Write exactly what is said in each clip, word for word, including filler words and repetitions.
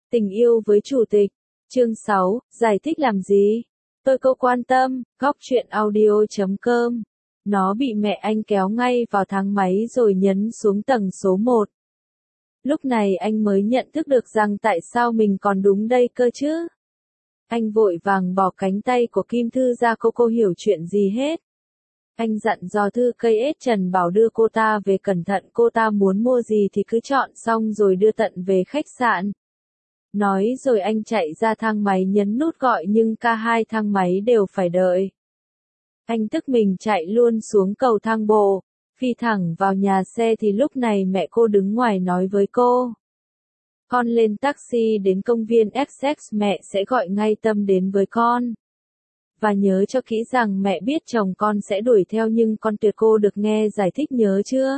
Tình yêu với chủ tịch. Chương sáu, giải thích làm gì? Tôi câu quan tâm, góc truyện audio chấm com. Nó bị mẹ anh kéo ngay vào thang máy rồi nhấn xuống tầng số một. Lúc này anh mới nhận thức được rằng tại sao mình còn đúng đây cơ chứ. Anh vội vàng bỏ cánh tay của Kim Thư ra, cô cô hiểu chuyện gì hết. Anh dặn dò Thư cây ết Trần bảo đưa cô ta về cẩn thận, cô ta muốn mua gì thì cứ chọn xong rồi đưa tận về khách sạn. Nói rồi anh chạy ra thang máy nhấn nút gọi nhưng cả hai thang máy đều phải đợi. Anh tức mình chạy luôn xuống cầu thang bộ, phi thẳng vào nhà xe thì lúc này mẹ cô đứng ngoài nói với cô. Con lên taxi đến công viên Essex, mẹ sẽ gọi ngay Tâm đến với con. Và nhớ cho kỹ rằng mẹ biết chồng con sẽ đuổi theo nhưng con tuyệt cô được nghe giải thích nhớ chưa?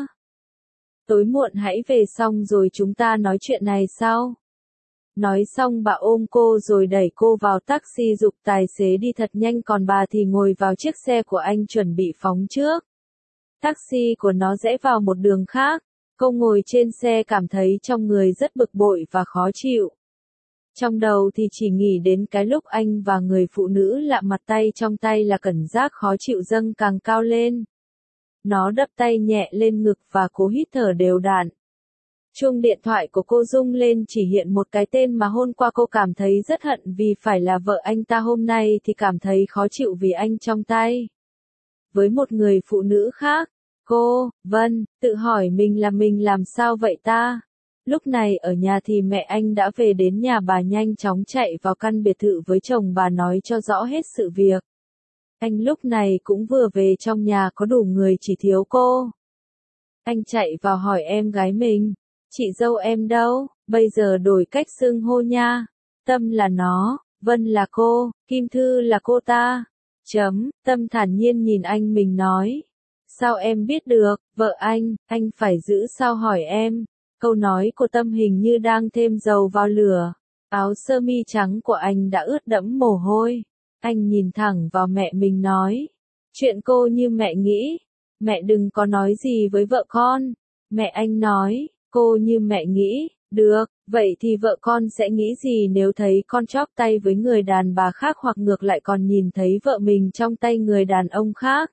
Tối muộn hãy về xong rồi chúng ta nói chuyện này sau. Nói xong bà ôm cô rồi đẩy cô vào taxi, giục tài xế đi thật nhanh, còn bà thì ngồi vào chiếc xe của anh chuẩn bị phóng trước. Taxi của nó rẽ vào một đường khác, cô ngồi trên xe cảm thấy trong người rất bực bội và khó chịu. Trong đầu thì chỉ nghĩ đến cái lúc anh và người phụ nữ lạ mặt tay trong tay là cảm giác khó chịu dâng càng cao lên. Nó đập tay nhẹ lên ngực và cố hít thở đều đặn. Chuông điện thoại của cô rung lên, chỉ hiện một cái tên mà hôm qua cô cảm thấy rất hận vì phải là vợ anh ta, hôm nay thì cảm thấy khó chịu vì anh trong tay với một người phụ nữ khác. Cô, Vân, tự hỏi mình là mình làm sao vậy ta? Lúc này ở nhà thì mẹ anh đã về đến nhà, bà nhanh chóng chạy vào căn biệt thự với chồng bà nói cho rõ hết sự việc. Anh lúc này cũng vừa về, trong nhà có đủ người chỉ thiếu cô. Anh chạy vào hỏi em gái mình, chị dâu em đâu, bây giờ đổi cách xưng hô nha. Tâm là nó, Vân là cô, Kim Thư là cô ta. Chấm, Tâm thản nhiên nhìn anh mình nói. Sao em biết được, vợ anh, anh phải giữ sao hỏi em. Câu nói của Tâm hình như đang thêm dầu vào lửa. Áo sơ mi trắng của anh đã ướt đẫm mồ hôi. Anh nhìn thẳng vào mẹ mình nói. Chuyện cô như mẹ nghĩ. Mẹ đừng có nói gì với vợ con. Mẹ anh nói, cô như mẹ nghĩ. Được, vậy thì vợ con sẽ nghĩ gì nếu thấy con chóp tay với người đàn bà khác, hoặc ngược lại còn nhìn thấy vợ mình trong tay người đàn ông khác?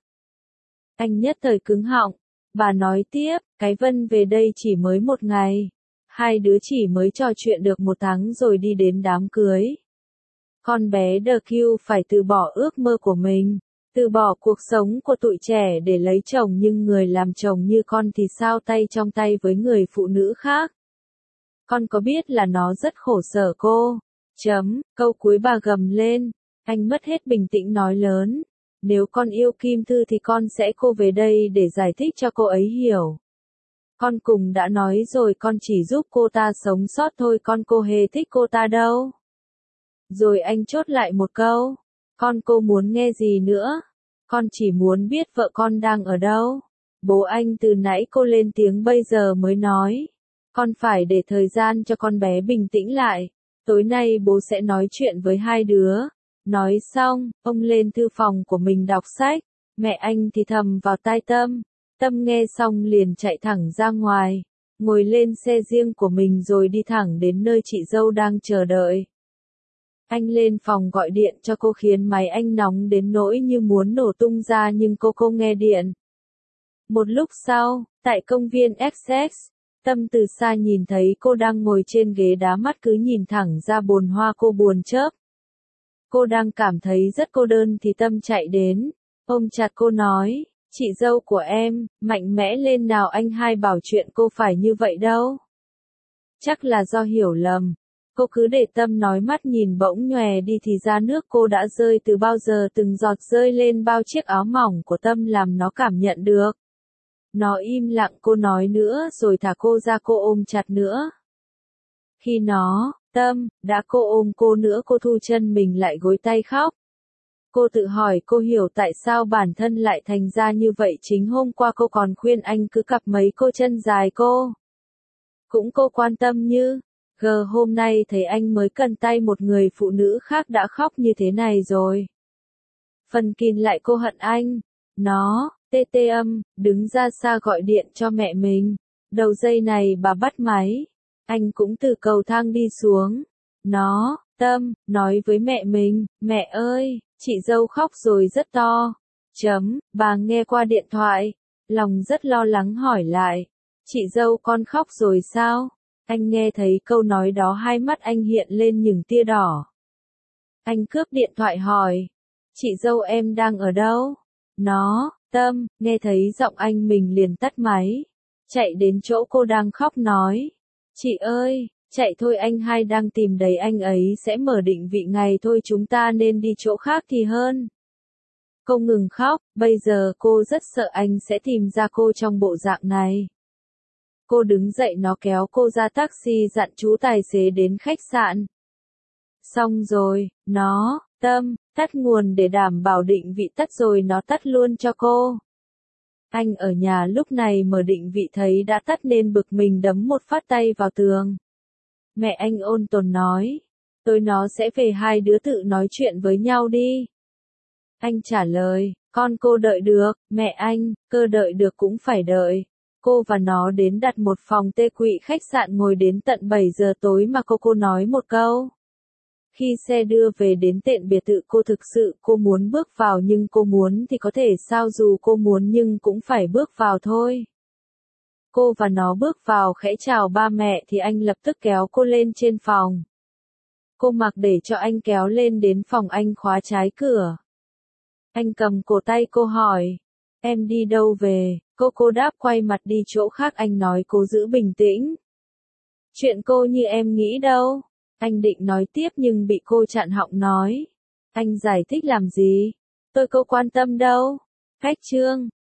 Anh nhất thời cứng họng. Bà nói tiếp, cái Vân về đây chỉ mới một ngày. Hai đứa chỉ mới trò chuyện được một tháng rồi đi đến đám cưới. Con bé đờ kiu phải từ bỏ ước mơ của mình, từ bỏ cuộc sống của tụi trẻ để lấy chồng, nhưng người làm chồng như con thì sao tay trong tay với người phụ nữ khác? Con có biết là nó rất khổ sở cô? Chấm, câu cuối bà gầm lên. Anh mất hết bình tĩnh nói lớn. Nếu con yêu Kim Thư thì con sẽ cô về đây để giải thích cho cô ấy hiểu. Con cùng đã nói rồi, con chỉ giúp cô ta sống sót thôi, con cô hề thích cô ta đâu. Rồi anh chốt lại một câu. Con cô muốn nghe gì nữa? Con chỉ muốn biết vợ con đang ở đâu. Bố anh từ nãy cô lên tiếng bây giờ mới nói. Con phải để thời gian cho con bé bình tĩnh lại. Tối nay bố sẽ nói chuyện với hai đứa. Nói xong, ông lên thư phòng của mình đọc sách. Mẹ anh thì thầm vào tai Tâm. Tâm nghe xong liền chạy thẳng ra ngoài, ngồi lên xe riêng của mình rồi đi thẳng đến nơi chị dâu đang chờ đợi. Anh lên phòng gọi điện cho cô khiến máy anh nóng đến nỗi như muốn nổ tung ra, nhưng cô không nghe điện. Một lúc sau, tại công viên Essex, Tâm từ xa nhìn thấy cô đang ngồi trên ghế đá, mắt cứ nhìn thẳng ra bồn hoa, cô buồn chớp. Cô đang cảm thấy rất cô đơn thì Tâm chạy đến, ôm chặt cô nói, chị dâu của em, mạnh mẽ lên nào, anh hai bảo chuyện cô phải như vậy đâu. Chắc là do hiểu lầm. Cô cứ để Tâm nói, mắt nhìn bỗng nhòe đi thì ra nước cô đã rơi từ bao giờ, từng giọt rơi lên bao chiếc áo mỏng của Tâm làm nó cảm nhận được. Nó im lặng, cô nói nữa rồi thả cô ra, cô ôm chặt nữa. Khi nó, Tâm, đã cô ôm cô nữa, cô thu chân mình lại gối tay khóc. Cô tự hỏi cô hiểu tại sao bản thân lại thành ra như vậy. Chính hôm qua cô còn khuyên anh cứ cặp mấy cô chân dài cô. Cũng cô quan tâm như, gờ hôm nay thấy anh mới cần tay một người phụ nữ khác đã khóc như thế này rồi. Phần kìn lại cô hận anh. Nó, tê tê âm, đứng ra xa gọi điện cho mẹ mình. Đầu dây này bà bắt máy. Anh cũng từ cầu thang đi xuống. Nó, Tâm, nói với mẹ mình, mẹ ơi, chị dâu khóc rồi rất to. Chấm, bà nghe qua điện thoại, lòng rất lo lắng hỏi lại, chị dâu con khóc rồi sao? Anh nghe thấy câu nói đó hai mắt anh hiện lên những tia đỏ. Anh cướp điện thoại hỏi, chị dâu em đang ở đâu? Nó, Tâm, nghe thấy giọng anh mình liền tắt máy, chạy đến chỗ cô đang khóc nói, chị ơi, chạy thôi anh hai đang tìm đấy anh ấy sẽ mở định vị ngày thôi chúng ta nên đi chỗ khác thì hơn. Cô ngừng khóc, bây giờ cô rất sợ anh sẽ tìm ra cô trong bộ dạng này. Cô đứng dậy nó kéo cô ra taxi dặn chú tài xế đến khách sạn. Xong rồi, nó, Tâm, tắt nguồn để đảm bảo định vị tắt rồi nó tắt luôn cho cô. Anh ở nhà lúc này mở định vị thấy đã tắt nên bực mình đấm một phát tay vào tường. Mẹ anh ôn tồn nói, tôi nó sẽ về hai đứa tự nói chuyện với nhau đi. Anh trả lời, con cô đợi được, mẹ anh, cơ đợi được cũng phải đợi. Cô và nó đến đặt một phòng tê quỵ khách sạn ngồi đến tận bảy giờ tối mà cô cô nói một câu. Khi xe đưa về đến tận biệt thự cô thực sự cô muốn bước vào nhưng cô muốn thì có thể sao dù cô muốn nhưng cũng phải bước vào thôi. Cô và nó bước vào khẽ chào ba mẹ thì anh lập tức kéo cô lên trên phòng. Cô mặc để cho anh kéo lên đến phòng anh khóa trái cửa. Anh cầm cổ tay cô hỏi, em đi đâu về, cô cô đáp quay mặt đi chỗ khác anh nói cô giữ bình tĩnh. Chuyện cô như em nghĩ đâu. Anh định nói tiếp nhưng bị cô chặn họng nói. Anh giải thích làm gì? Tôi có quan tâm đâu. Khách trương.